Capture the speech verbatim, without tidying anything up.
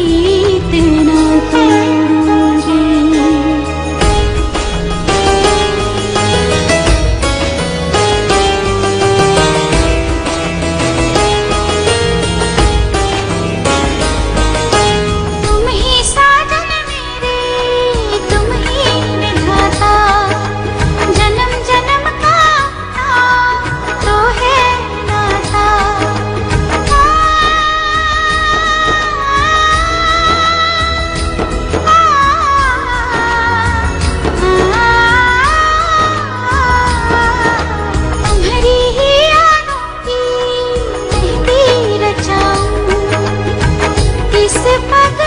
प्रीत ना तोड़ूंगी। तुम ही साजन मेरे, तुम ही विधाता, जन्म जन्म का तो है नाता। तुम्हारी ही यादों की मेहंदी रचाऊं, इस पग